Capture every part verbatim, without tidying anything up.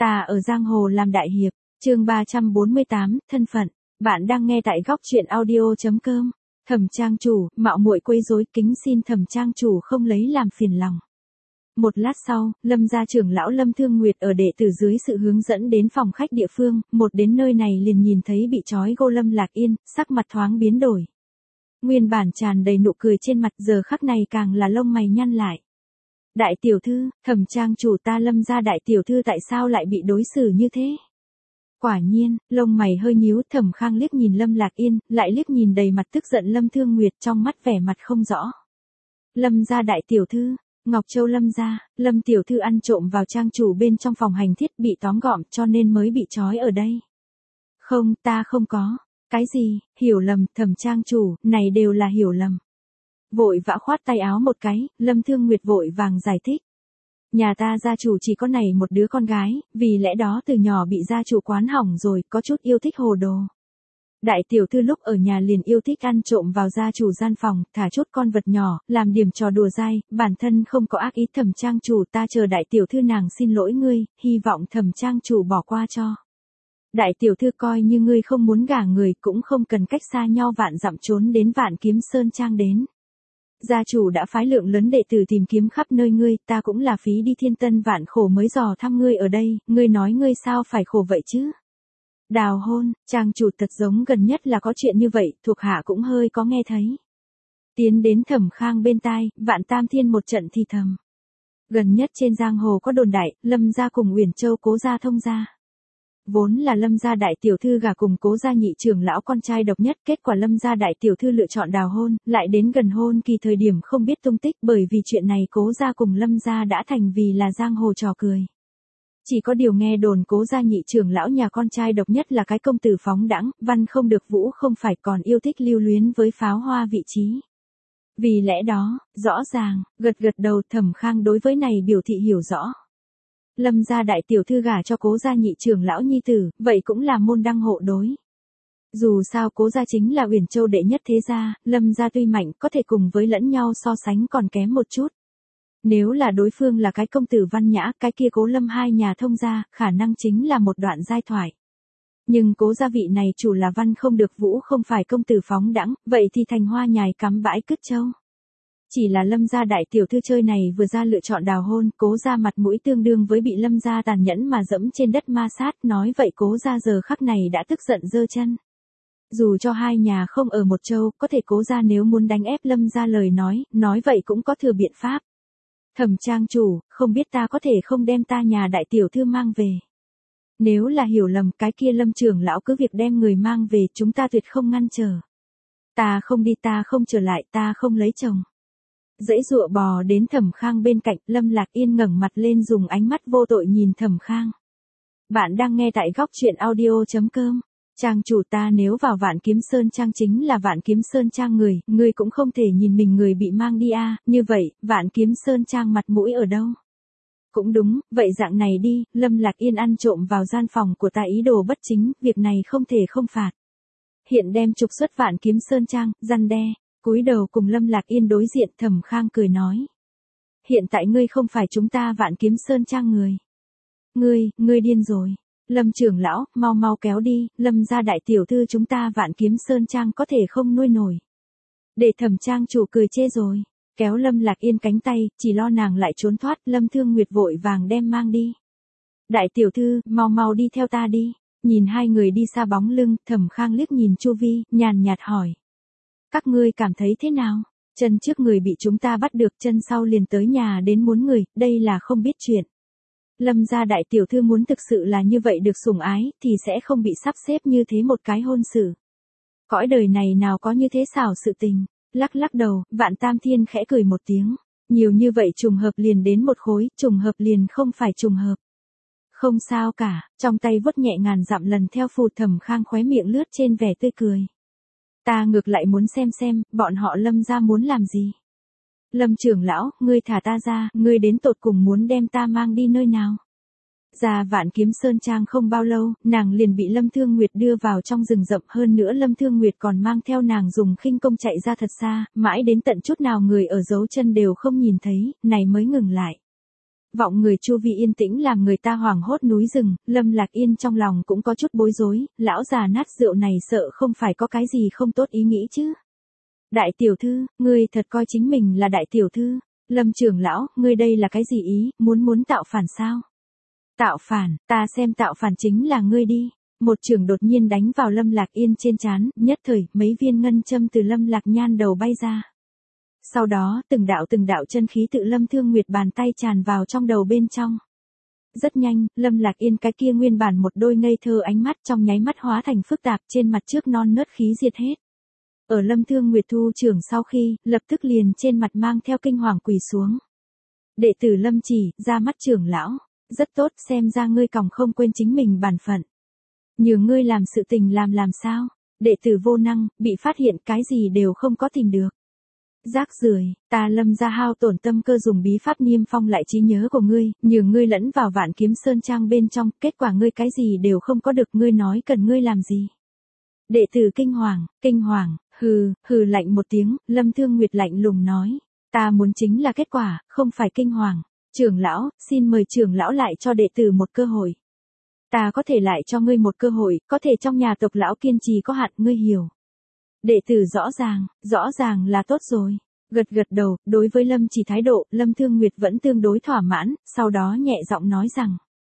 Ta ở giang hồ làm đại hiệp, chương ba trăm bốn mươi tám, thân phận. Bạn đang nghe tại góc truyện audio chấm com. Thẩm trang chủ, mạo muội quấy rối, kính xin thẩm trang chủ không lấy làm phiền lòng. Một lát sau, Lâm gia trưởng lão Lâm Thương Nguyệt ở đệ tử dưới sự hướng dẫn đến phòng khách địa phương, một đến nơi này liền nhìn thấy bị trói gô Lâm Lạc Yên, sắc mặt thoáng biến đổi. Nguyên bản tràn đầy nụ cười trên mặt giờ khắc này càng là lông mày nhăn lại. Đại tiểu thư, thẩm trang chủ ta Lâm gia đại tiểu thư tại sao lại bị đối xử như thế? Quả nhiên, lông mày hơi nhíu, Thẩm Khang liếc nhìn Lâm Lạc Yên, lại liếc nhìn đầy mặt tức giận Lâm Thương Nguyệt, trong mắt vẻ mặt không rõ. Lâm gia đại tiểu thư, Ngọc Châu Lâm gia, Lâm tiểu thư ăn trộm vào trang chủ bên trong phòng hành thiết bị tóm gọn cho nên mới bị trói ở đây. Không, ta không có. Cái gì, hiểu lầm, Thẩm trang chủ, này đều là hiểu lầm. Vội vã khoát tay áo một cái, Lâm Thương Nguyệt vội vàng giải thích. Nhà ta gia chủ chỉ có này một đứa con gái, vì lẽ đó từ nhỏ bị gia chủ quán hỏng rồi, có chút yêu thích hồ đồ. Đại tiểu thư lúc ở nhà liền yêu thích ăn trộm vào gia chủ gian phòng, thả chút con vật nhỏ, làm điểm trò đùa dai, bản thân không có ác ý. Thẩm trang chủ, ta chờ đại tiểu thư nàng xin lỗi ngươi, hy vọng thẩm trang chủ bỏ qua cho. Đại tiểu thư coi như ngươi không muốn gả người cũng không cần cách xa nhau vạn dặm trốn đến Vạn Kiếm Sơn Trang đến. Gia chủ đã phái lượng lớn đệ tử tìm kiếm khắp nơi ngươi, ta cũng là phí đi thiên tân vạn khổ mới dò thăm ngươi ở đây, ngươi nói ngươi sao phải khổ vậy chứ? Đào hôn, trang chủ thật giống gần nhất là có chuyện như vậy, thuộc hạ cũng hơi có nghe thấy. Tiến đến Thẩm Khang bên tai, Vạn Tam Thiên một trận thì thầm. Gần nhất trên giang hồ có đồn đại, Lâm gia cùng Uyển Châu Cố gia thông gia. Vốn là Lâm gia đại tiểu thư gả cùng Cố gia nhị trưởng lão con trai độc nhất, kết quả Lâm gia đại tiểu thư lựa chọn đào hôn, lại đến gần hôn kỳ thời điểm không biết tung tích, bởi vì chuyện này Cố gia cùng Lâm gia đã thành vì là giang hồ trò cười. Chỉ có điều nghe đồn Cố gia nhị trưởng lão nhà con trai độc nhất là cái công tử phóng đãng, văn không được vũ không phải, còn yêu thích lưu luyến với pháo hoa vị trí. Vì lẽ đó, rõ ràng, gật gật đầu, Thẩm Khang đối với này biểu thị hiểu rõ. Lâm gia đại tiểu thư gả cho Cố gia nhị trưởng lão nhi tử, vậy cũng là môn đăng hộ đối. Dù sao Cố gia chính là Uyển Châu đệ nhất thế gia, Lâm gia tuy mạnh có thể cùng với lẫn nhau so sánh còn kém một chút. Nếu là đối phương là cái công tử văn nhã, cái kia Cố Lâm hai nhà thông gia, khả năng chính là một đoạn giai thoại. Nhưng Cố gia vị này chủ là văn không được vũ không phải công tử phóng đãng, vậy thì thành hoa nhài cắm bãi cứt châu. Chỉ là Lâm gia đại tiểu thư chơi này vừa ra lựa chọn đào hôn, Cố gia mặt mũi tương đương với bị Lâm gia tàn nhẫn mà dẫm trên đất ma sát, nói vậy Cố gia giờ khắc này đã tức giận giơ chân. Dù cho hai nhà không ở một châu, có thể Cố gia nếu muốn đánh ép Lâm gia lời nói, nói vậy cũng có thừa biện pháp. Thẩm trang chủ, không biết ta có thể không đem ta nhà đại tiểu thư mang về. Nếu là hiểu lầm, cái kia Lâm trưởng lão cứ việc đem người mang về, chúng ta tuyệt không ngăn trở. Ta không đi, ta không trở lại, ta không lấy chồng. Dãy dụa bò đến Thẩm Khang bên cạnh, Lâm Lạc Yên ngẩng mặt lên dùng ánh mắt vô tội nhìn Thẩm Khang. Bạn đang nghe tại góc truyện audio chấm com. Trang chủ, ta nếu vào Vạn Kiếm Sơn Trang chính là Vạn Kiếm Sơn Trang người, ngươi cũng không thể nhìn mình người bị mang đi a, à, như vậy, Vạn Kiếm Sơn Trang mặt mũi ở đâu? Cũng đúng, vậy dạng này đi, Lâm Lạc Yên ăn trộm vào gian phòng của ta ý đồ bất chính, việc này không thể không phạt. Hiện đem trục xuất Vạn Kiếm Sơn Trang, răn đe. Cúi đầu cùng Lâm Lạc Yên đối diện, Thẩm Khang cười nói. Hiện tại ngươi không phải chúng ta Vạn Kiếm Sơn Trang người. Ngươi, ngươi điên rồi. Lâm trưởng lão, mau mau kéo đi, Lâm gia đại tiểu thư chúng ta Vạn Kiếm Sơn Trang có thể không nuôi nổi. Để Thẩm trang chủ cười chê rồi. Kéo Lâm Lạc Yên cánh tay, chỉ lo nàng lại trốn thoát, Lâm Thương Nguyệt vội vàng đem mang đi. Đại tiểu thư, mau mau đi theo ta đi. Nhìn hai người đi xa bóng lưng, Thẩm Khang liếc nhìn chu vi, nhàn nhạt hỏi. Các ngươi cảm thấy thế nào? Chân trước người bị chúng ta bắt được, chân sau liền tới nhà đến muốn người, đây là không biết chuyện. Lâm gia đại tiểu thư muốn thực sự là như vậy được sủng ái, thì sẽ không bị sắp xếp như thế một cái hôn sự. Cõi đời này nào có như thế xảo sự tình. Lắc lắc đầu, Vạn Tam Thiên khẽ cười một tiếng. Nhiều như vậy trùng hợp liền đến một khối, trùng hợp liền không phải trùng hợp. Không sao cả, trong tay vuốt nhẹ ngàn dặm lần theo phù, Thẩm Khang khóe miệng lướt trên vẻ tươi cười. Ta ngược lại muốn xem xem, bọn họ Lâm gia muốn làm gì. Lâm trưởng lão, ngươi thả ta ra, ngươi đến tột cùng muốn đem ta mang đi nơi nào. Ra Vạn Kiếm Sơn Trang không bao lâu, nàng liền bị Lâm Thương Nguyệt đưa vào trong rừng rậm, hơn nữa Lâm Thương Nguyệt còn mang theo nàng dùng khinh công chạy ra thật xa, mãi đến tận chút nào người ở dấu chân đều không nhìn thấy, này mới ngừng lại. Vọng người chu vi yên tĩnh làm người ta hoảng hốt núi rừng, Lâm Lạc Yên trong lòng cũng có chút bối rối, lão già nát rượu này sợ không phải có cái gì không tốt ý nghĩ chứ. Đại tiểu thư, ngươi thật coi chính mình là đại tiểu thư. Lâm trưởng lão, ngươi đây là cái gì ý, muốn muốn tạo phản sao? Tạo phản, ta xem tạo phản chính là ngươi đi. Một trường đột nhiên đánh vào Lâm Lạc Yên trên trán, nhất thời, mấy viên ngân châm từ Lâm Lạc Nhan đầu bay ra. Sau đó, từng đạo từng đạo chân khí tự Lâm Thương Nguyệt bàn tay tràn vào trong đầu bên trong. Rất nhanh, Lâm Lạc Yên cái kia nguyên bản một đôi ngây thơ ánh mắt trong nháy mắt hóa thành phức tạp trên mặt trước non nớt khí diệt hết. Ở Lâm Thương Nguyệt thu trưởng sau khi, lập tức liền trên mặt mang theo kinh hoàng quỳ xuống. Đệ tử Lâm Chỉ, ra mắt trưởng lão, rất tốt, xem ra ngươi còng không quên chính mình bản phận. Nhường ngươi làm sự tình làm làm sao, đệ tử vô năng, bị phát hiện cái gì đều không có tìm được. Rác rưởi, ta Lâm gia hao tổn tâm cơ dùng bí pháp niêm phong lại trí nhớ của ngươi, nhường ngươi lẫn vào Vạn Kiếm Sơn Trang bên trong, kết quả ngươi cái gì đều không có được, ngươi nói cần ngươi làm gì. Đệ tử kinh hoàng, kinh hoàng, hừ, hừ lạnh một tiếng, Lâm Thương Nguyệt lạnh lùng nói, ta muốn chính là kết quả, không phải kinh hoàng. Trưởng lão, xin mời trưởng lão lại cho đệ tử một cơ hội. Ta có thể lại cho ngươi một cơ hội, có thể trong nhà tộc lão kiên trì có hạn, ngươi hiểu. Đệ tử rõ ràng, rõ ràng là tốt rồi. Gật gật đầu, đối với Lâm Chỉ thái độ, Lâm Thương Nguyệt vẫn tương đối thỏa mãn, sau đó nhẹ giọng nói rằng.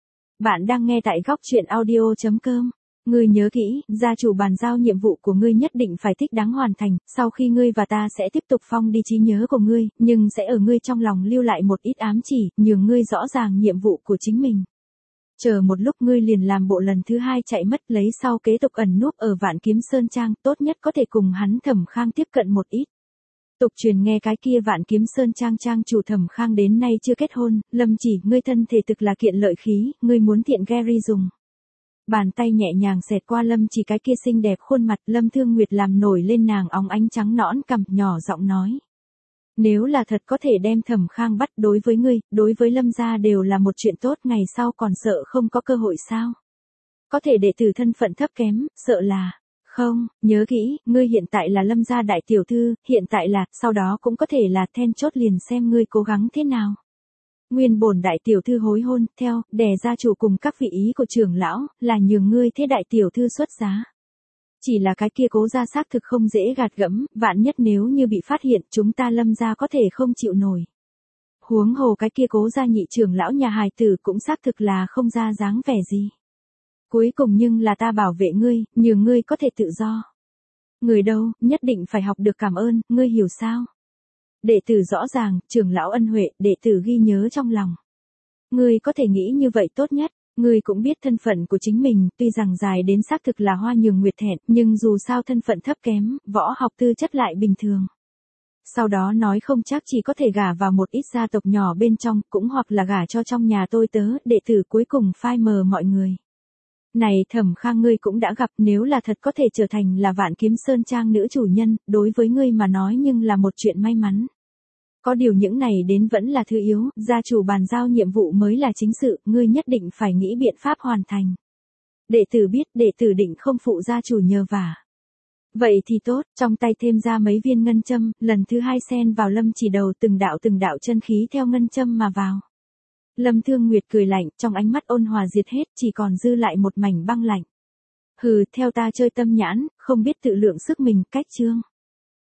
Bạn đang nghe tại góc truyện audio chấm com. Ngươi nhớ kỹ, gia chủ bàn giao nhiệm vụ của ngươi nhất định phải thích đáng hoàn thành, sau khi ngươi và ta sẽ tiếp tục phong đi trí nhớ của ngươi, nhưng sẽ ở ngươi trong lòng lưu lại một ít ám chỉ, nhường ngươi rõ ràng nhiệm vụ của chính mình. Chờ một lúc ngươi liền làm bộ lần thứ hai chạy mất lấy sau kế tục ẩn núp ở Vạn Kiếm Sơn Trang, tốt nhất có thể cùng hắn Thẩm Khang tiếp cận một ít. Tục truyền nghe cái kia Vạn Kiếm Sơn Trang trang chủ Thẩm Khang đến nay chưa kết hôn, Lâm Chỉ, ngươi thân thể thực là kiện lợi khí, ngươi muốn tiện Gary dùng. Bàn tay nhẹ nhàng xẹt qua Lâm Chỉ cái kia xinh đẹp khuôn mặt, Lâm Thương Nguyệt làm nổi lên nàng óng ánh trắng nõn cằm, nhỏ giọng nói. Nếu là thật có thể đem Thẩm Khang bắt, đối với ngươi, đối với Lâm gia đều là một chuyện tốt, ngày sau còn sợ không có cơ hội sao? Có thể đệ tử thân phận thấp kém, sợ là, không, nhớ kỹ, ngươi hiện tại là Lâm gia đại tiểu thư, hiện tại là, sau đó cũng có thể là, then chốt liền xem ngươi cố gắng thế nào. Nguyên bổn đại tiểu thư hối hôn, theo, đè gia chủ cùng các vị ý của trưởng lão, là nhường ngươi thế đại tiểu thư xuất giá. Chỉ là cái kia cố gia xác thực không dễ gạt gẫm, vạn nhất nếu như bị phát hiện, chúng ta Lâm gia có thể không chịu nổi. Huống hồ cái kia cố gia nhị trưởng lão nhà hài tử cũng xác thực là không ra dáng vẻ gì. Cuối cùng nhưng là ta bảo vệ ngươi, nhường ngươi có thể tự do. Người đâu, nhất định phải học được cảm ơn, ngươi hiểu sao? Đệ tử rõ ràng, trưởng lão ân huệ, đệ tử ghi nhớ trong lòng. Ngươi có thể nghĩ như vậy tốt nhất, ngươi cũng biết thân phận của chính mình, tuy rằng dài đến xác thực là Hoa Nhường Nguyệt thẹn, nhưng dù sao thân phận thấp kém, võ học tư chất lại bình thường. Sau đó nói không chắc chỉ có thể gả vào một ít gia tộc nhỏ bên trong, cũng hoặc là gả cho trong nhà tôi tớ, đệ tử cuối cùng phai mờ mọi người. Này Thẩm Khang ngươi cũng đã gặp, nếu là thật có thể trở thành là Vạn Kiếm Sơn Trang nữ chủ nhân, đối với ngươi mà nói nhưng là một chuyện may mắn. Có điều những này đến vẫn là thứ yếu, gia chủ bàn giao nhiệm vụ mới là chính sự, ngươi nhất định phải nghĩ biện pháp hoàn thành. Đệ tử biết, đệ tử định không phụ gia chủ nhờ vả. Vậy thì tốt, trong tay thêm ra mấy viên ngân châm, lần thứ hai xen vào Lâm Chỉ đầu, từng đạo từng đạo chân khí theo ngân châm mà vào. Lâm Thương Nguyệt cười lạnh, trong ánh mắt ôn hòa diệt hết, chỉ còn dư lại một mảnh băng lạnh. Hừ, theo ta chơi tâm nhãn, không biết tự lượng sức mình, cách chương.